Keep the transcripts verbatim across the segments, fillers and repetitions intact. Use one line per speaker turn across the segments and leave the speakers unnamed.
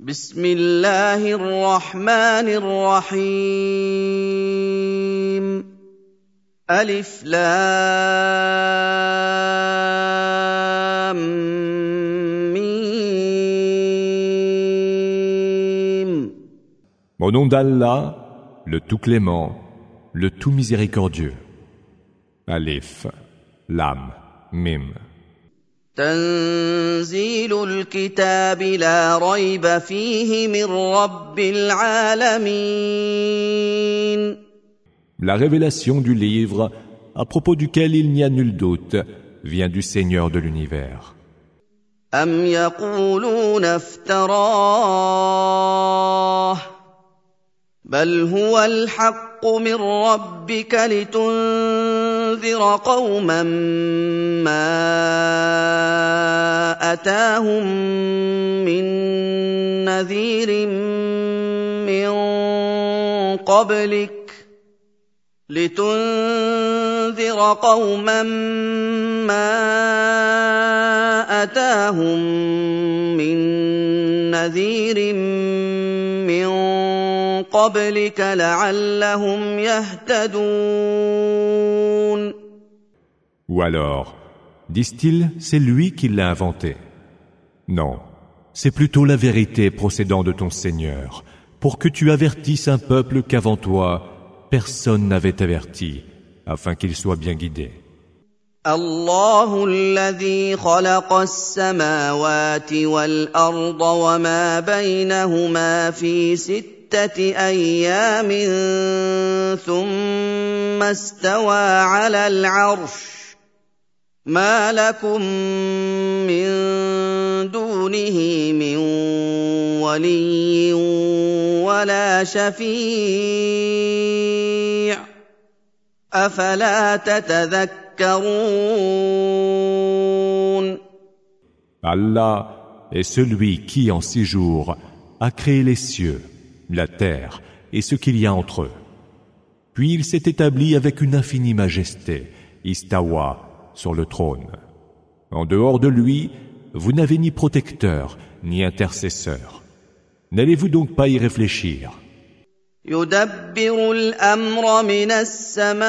بسم الله الرحمن الرحيم ألف لام ميم.
Au nom d'Allah, le tout clément, le tout miséricordieux. Alif, Lam, Mim.
تنزيل الكتاب لا ريب فيه من رب العالمين.
La révélation du livre, à propos duquel il n'y a nul doute, vient du Seigneur de l'univers.
أم يقولون افتراه بل هو الحق من ربك لتنذر قوما ما أتاهم من نذير من قبلك لتنذر قوما ما أتاهم من نذير من قبلك لعلهم يهتدون.
Ou alors, disent-ils, c'est lui qui l'a inventé. Non, c'est plutôt la vérité procédant de ton Seigneur, pour que tu avertisses un peuple qu'avant toi, personne n'avait averti, afin qu'il soit bien guidé.
الله الذي خلق السماوات والأرض وما بينهما في ستة أيام ثم استوى على العرش ما لكم من دونه من ولي ولا شفيع أفلا تتذكرون.
Allah est celui qui, en six jours, a créé les cieux, la terre et ce qu'il y a entre eux. Puis il s'est établi avec une infinie majesté, istawa, sur le trône. En dehors de lui, vous n'avez ni protecteur, ni intercesseur. N'allez-vous donc pas y réfléchir?
يدبر الأمر من السماء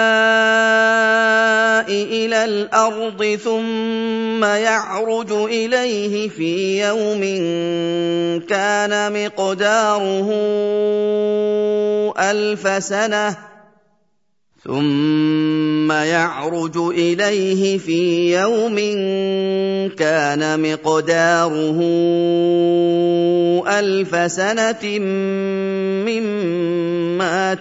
إلى الأرض ثم يعرج إليه في يوم كان مقداره ألف سنة ثم يعرج إليه في يوم كان مقداره ألف سنة مما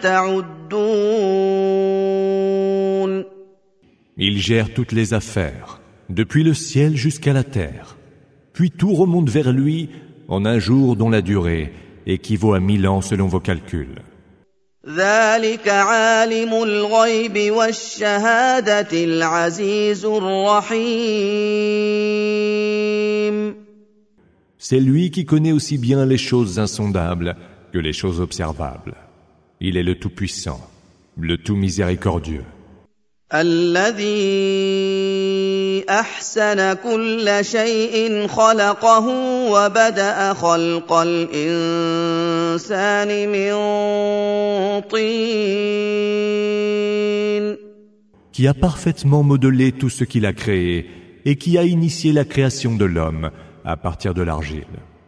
تعدون.
Il gère toutes les affaires, depuis le ciel jusqu'à la terre. Puis tout remonte vers lui en un jour dont la durée équivaut à mille ans selon vos calculs.
ذلك عالم الغيب والشهادة العزيز الرحيم.
C'est lui qui connaît aussi bien les choses insondables que les choses observables. Il est le Tout-Puissant, le Tout-Miséricordieux.
الذي أحسن كل شيء خلقه وبدأ خلق الإنسان من طين.
Qui a parfaitement modelé tout ce qu'il a créé et qui a initié la création de l'homme à partir de l'argile.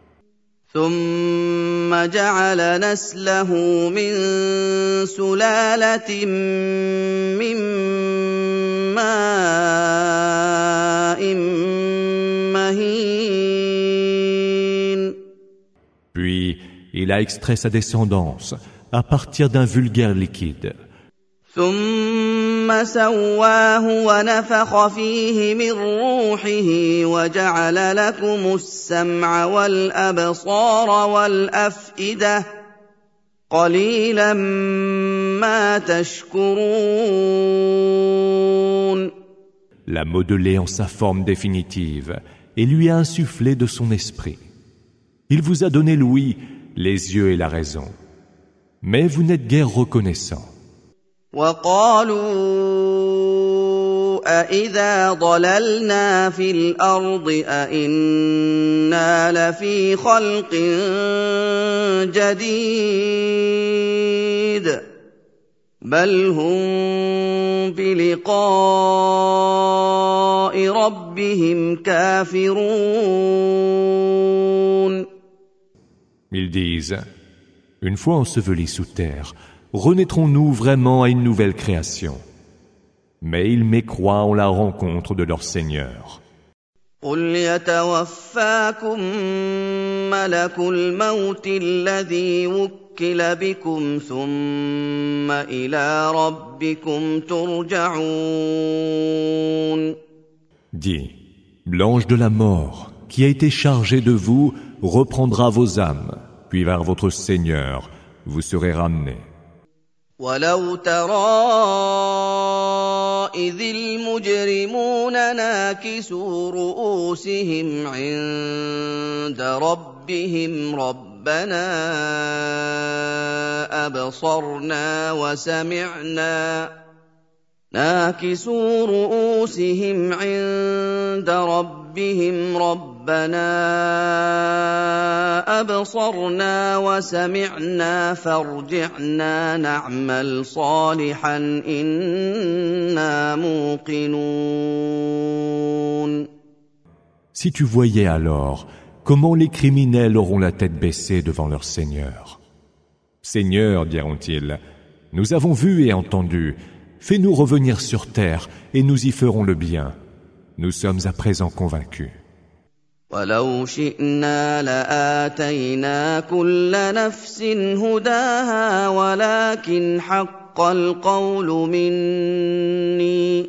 ثم جعل نسله من سلالة من ماء مهين.
Puis il a extrait sa descendance à partir d'un vulgaire liquide.
ثم سواه ونفخ فيه من روحه وجعل لكم السمع والأبصار والأفئدة قليلا ما تشكرون.
L'a modelé en sa forme définitive et lui a insufflé de son esprit. Il vous a donné l'ouïe, les yeux et la raison. Mais vous n'êtes guère reconnaissant.
وقالوا أإذا ضللنا في الأرض أإنا لفي خلق جديد بل هم بلقاء ربهم كافرون.
Ils disent, une fois ensevelis sous terre, renaîtrons-nous vraiment à une nouvelle création? Mais ils mécroient en la rencontre de leur Seigneur.
قل يتوفاكم ملك الموت الذي وكل بكم ثم إلى ربكم ترجعون.
Dis, l'ange de la mort, qui a été chargé de vous, reprendra vos âmes, puis vers votre Seigneur, vous serez ramenés.
ولو ترى إذ المجرمون ناكسوا رؤوسهم عند ربهم ربنا أبصرنا وسمعنا ناكسوا رؤوسهم عند ربهم ربنا أبصرنا وسمعنا فارجعنا نعمل صالحا إنا موقنون.
Si tu voyais alors comment les criminels auront la tête baissée devant leur Seigneur. Seigneur, diront-ils, nous avons vu et entendu, fais-nous revenir sur terre et nous y ferons le bien. Nous sommes à présent convaincus.
ولو شئنا لآتينا كل نفس هداها ولكن حق القول مني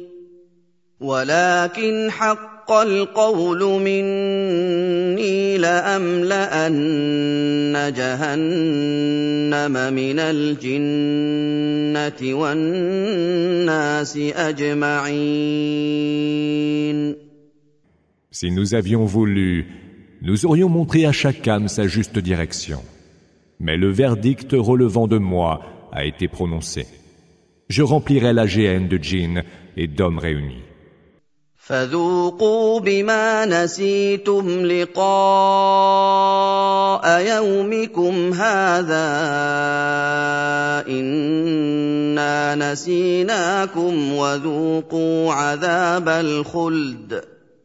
ولكن حق القول مني لأملأن جهنم من الجنة والناس أجمعين.
Si nous avions voulu, nous aurions montré à chaque âme sa juste direction. Mais le verdict relevant de moi a été prononcé. Je remplirai la géhenne de djinns et d'hommes réunis.
فذوقوا بما نسيتم لقاء يومكم هذا إنا نسيناكم وذوقوا عذاب الخلد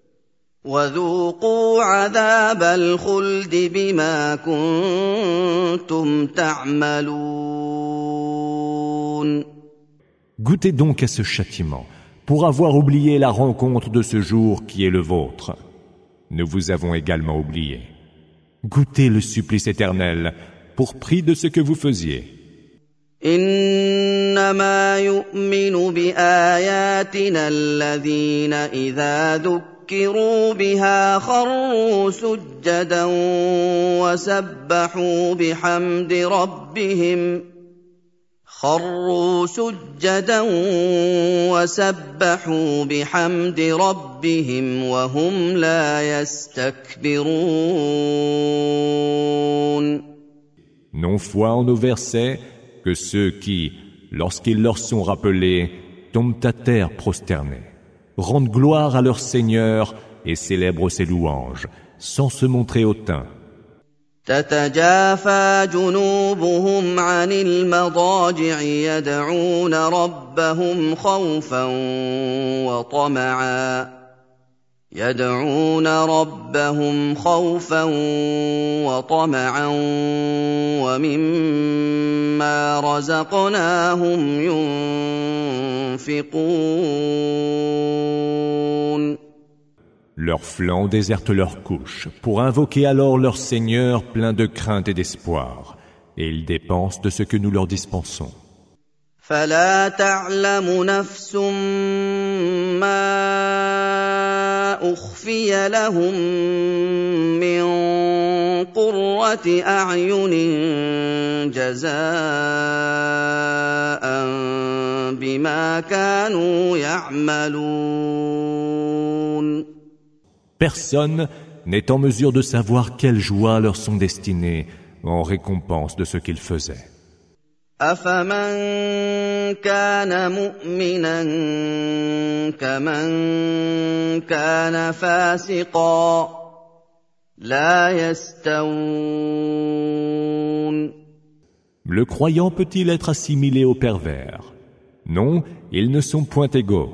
وذوقوا عذاب الخلد بما كنتم تعملون.
Goûtez donc à ce châtiment pour avoir oublié la rencontre de ce jour qui est le vôtre. Nous vous avons également oublié. Goûtez le supplice éternel pour prix de ce que vous faisiez.
إنما يؤمن بآياتنا الذين إذا ذكروا بها خروا سجدا وسبحوا بحمد ربهم خروا سجدا وسبحوا بحمد ربهم وهم لا يستكبرون.
Non foi en nos versets que ceux qui, lorsqu'ils leur sont rappelés, tombent à terre prosternés, rendent gloire à leur Seigneur et célèbrent ses louanges, sans se montrer hautains.
تتجافى جنوبهم عن المضاجع يدعون ربهم خوفا وطمعا يدعون ربهم خوفا وطمعا ومما رزقناهم ينفقون.
Leurs flancs désertent leurs couches pour invoquer alors leur Seigneur plein de crainte et d'espoir, et ils dépensent de ce que nous leur dispensons.
فلا تعلم نفس ما أخفي لهم من قرة أعين جزاء بما كانوا يعملون.
Personne n'est en mesure de savoir quelles joies leur sont destinées en récompense de ce qu'ils faisaient.
أفمن كان مؤمنا كمن كان فاسقا لا يستوون.
Le croyant peut-il être assimilé au pervers? Non, ils ne sont point égaux.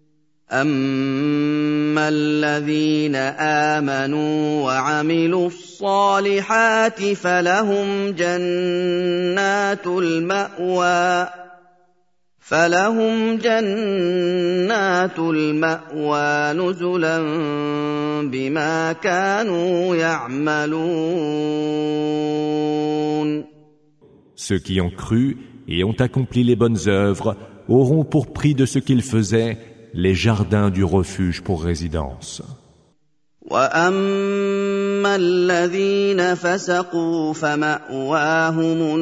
أما الذين آمنوا وعملوا الصالحات فلهم جنات المأوى فلهم جنات المأوى نزلا بما كانوا يعملون.
Ceux qui ont cru et ont accompli les bonnes œuvres auront pour prix de ce qu'ils faisaient les jardins du refuge pour résidence.
وَأَمَّا الَّذِينَ فَسَقُوا فَمَأْوَاهُمُ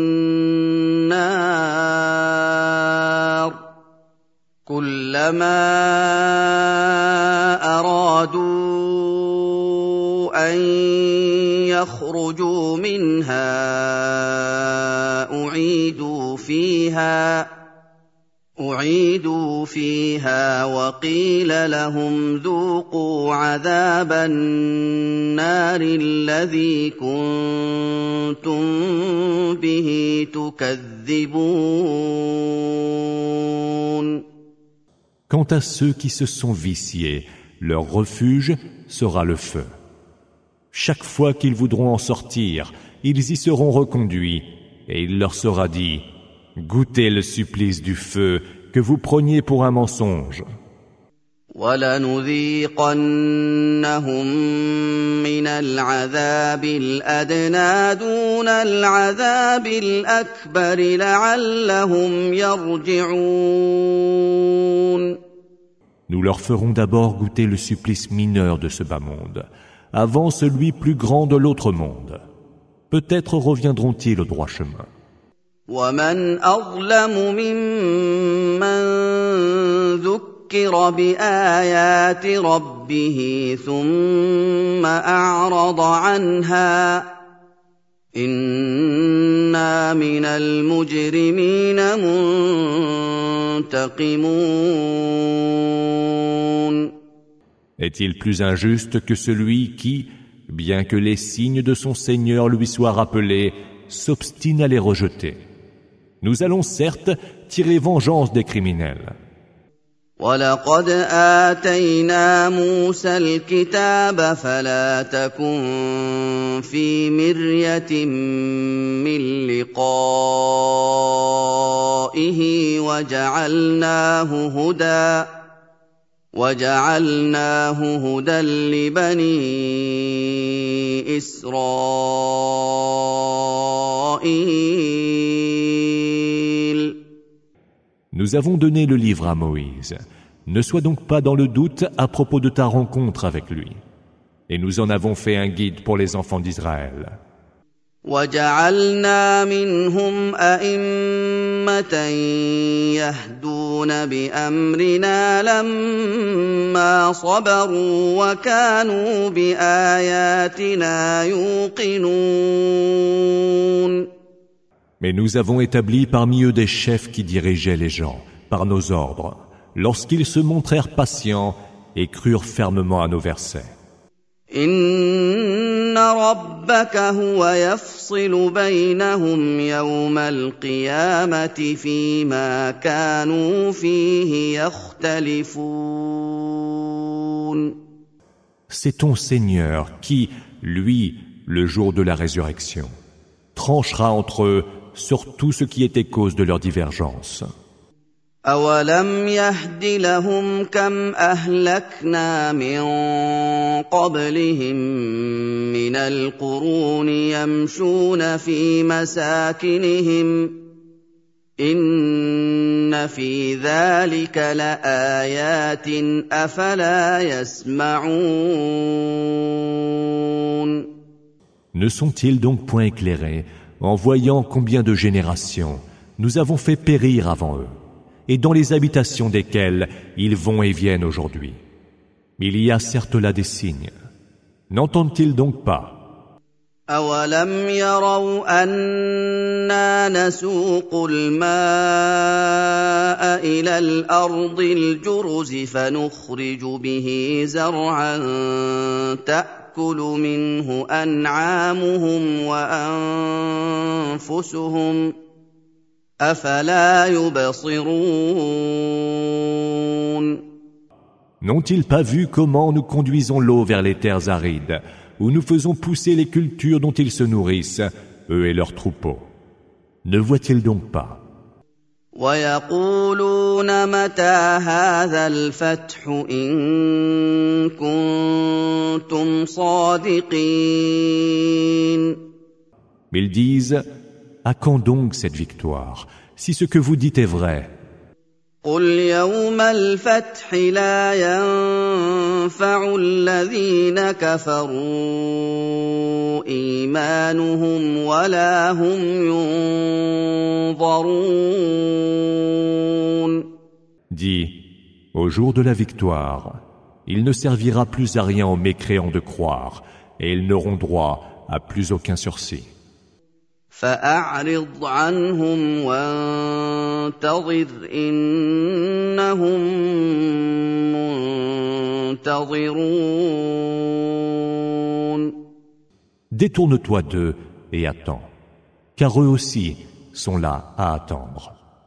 النَّارُ كُلَّمَا أَرَادُوا أَن يَخْرُجُوا مِنْهَا أُعِيدُوا فِيهَا أُعِيدُوا فِيهَا وَقِيلَ لَهُمْ ذُوقُوا عَذَابَ النَّارِ الَّذِي كُنتُم بِهِ تُكَذِّبُونَ.
Quant à ceux qui se sont viciés, leur refuge sera le feu. Chaque fois qu'ils voudront en sortir, ils y seront reconduits, et il leur sera dit: goûtez le supplice du feu que vous preniez pour un mensonge.
وَلَنُذِيقَنَّهُم مِّنَ الْعَذَابِ الْأَدْنَىٰ دُونَ الْعَذَابِ الْأَكْبَرِ لَعَلَّهُمْ يَرْجِعُونَ.
Nous leur ferons d'abord goûter le supplice mineur de ce bas monde, avant celui plus grand de l'autre monde. Peut-être reviendront-ils au droit chemin.
وَمَنْ أَظْلَمُ مِمَّن ذُكِّرَ بِآيَاتِ رَبِّهِ ثُمَّ أَعْرَضَ عَنْهَا إِنَّا مِنَ الْمُجْرِمِينَ مُنْتَقِمُونَ.
Est-il plus injuste que celui qui, bien que les signes de son Seigneur lui soient rappelés, s'obstine à les rejeter? Nous allons certes tirer vengeance des criminels.
وَلَقَدْ آتَيْنَا مُوسَى الْكِتَابَ فَلَا تَكُن فِي مِرْيَةٍ مِّن لِّقَائِهِ وَجَعَلْنَاهُ هُدًى وَجَعَلْنَاهُ هُدًى لِّبَنِي إِسْرَائِيلَ.
Nous avons donné le livre à Moïse. Ne sois donc pas dans le doute à propos de ta rencontre avec lui. Et nous en avons fait un guide pour les enfants d'Israël.
وَجَعَلْنَا مِنْهُمْ أَئِمَّةً يَهْدُونَ بِأَمْرِنَا لَمَّا صَبَرُوا وَكَانُوا بِآيَاتِنَا يُوقِنُونَ.
Mais nous avons établi parmi eux des chefs qui dirigeaient les gens, par nos ordres, lorsqu'ils se montrèrent patients et crurent fermement à nos versets.
إِنَّ رَبَّكَ هُوَ يَفْصِلُ بَيْنَهُمْ يَوْمَ الْقِيَامَةِ فِيمَا كَانُوا فِيهِ يَخْتَلِفُونَ.
C'est ton Seigneur qui, lui, le jour de la résurrection, tranchera entre eux sur tout ce qui était cause de leur divergence.
أَوَلَمْ يَهْدِ لَهُمْ كَمْ أَهْلَكْنَا مِن قَبْلِهِم مِّنَ الْقُرُونِ يَمْشُونَ فِي مَسَاكِنِهِمْ إِنَّ فِي ذَلِكَ لَآيَاتٍ أَفَلَا يَسْمَعُونَ.
Ne sont-ils donc point éclairés en voyant combien de générations nous avons fait périr avant eux, et dans les habitations desquelles ils vont et viennent aujourd'hui? Il y a certes là des signes. N'entendent-ils donc pas?
أَوَلَمْ يَرَوْا أَنَّا نَسُوقُ الْمَاءَ إِلَى الْأَرْضِ الْجُرُزِ فَنُخْرِجُ بِهِ زَرْعًا تَأْكُلُ مِنْهُ أَنْعَامُهُمْ وَأَنفُسُهُمْ ۖ أَفَلَا يُبْصِرُونَ
N'ont-ils pas vu comment nous conduisons l'eau vers les terres arides, où nous faisons pousser les cultures dont ils se nourrissent, eux et leurs troupeaux? Ne voient-ils donc pas?
وَيَقُولُونَ مَتَىٰ هَٰذَا الْفَتْحُ إِن كُنتُمْ صَادِقِينَ
Ils disent: à quand donc cette victoire, si ce que vous dites est vrai?
قُلْ يَوْمَ الْفَتْحِ لَا يَنفَعُ الَّذِينَ كَفَرُوا إِيمَانُهُمْ وَلَا هُمْ يُنظَرُونَ
Dis, au jour de la victoire, il ne servira plus à rien aux mécréants de croire, et ils n'auront droit à plus aucun sursis.
فَأَعْرِضْ عَنْهُمْ وَانتَظِرْ إِنَّهُم مُّنتَظِرُونَ
Détourne-toi d'eux et attends, car eux aussi sont là à attendre.